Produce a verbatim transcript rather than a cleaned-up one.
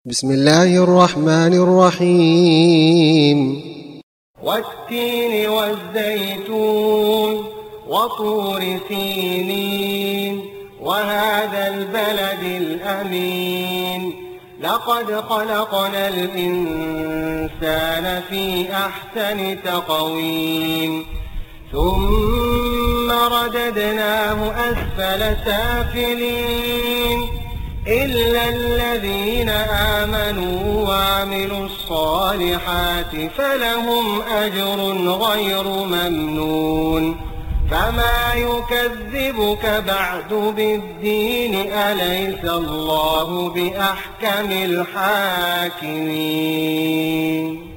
بسم الله الرحمن الرحيم والتين والزيتون وطور سينين وهذا البلد الأمين لقد خلقنا الإنسان في أحسن تقويم ثم رددناه أسفل سافلين إلا الذين آمنوا وعملوا الصالحات فلهم أجر غير ممنون فما يكذبك بعد بالدين أليس الله بأحكم الحاكمين.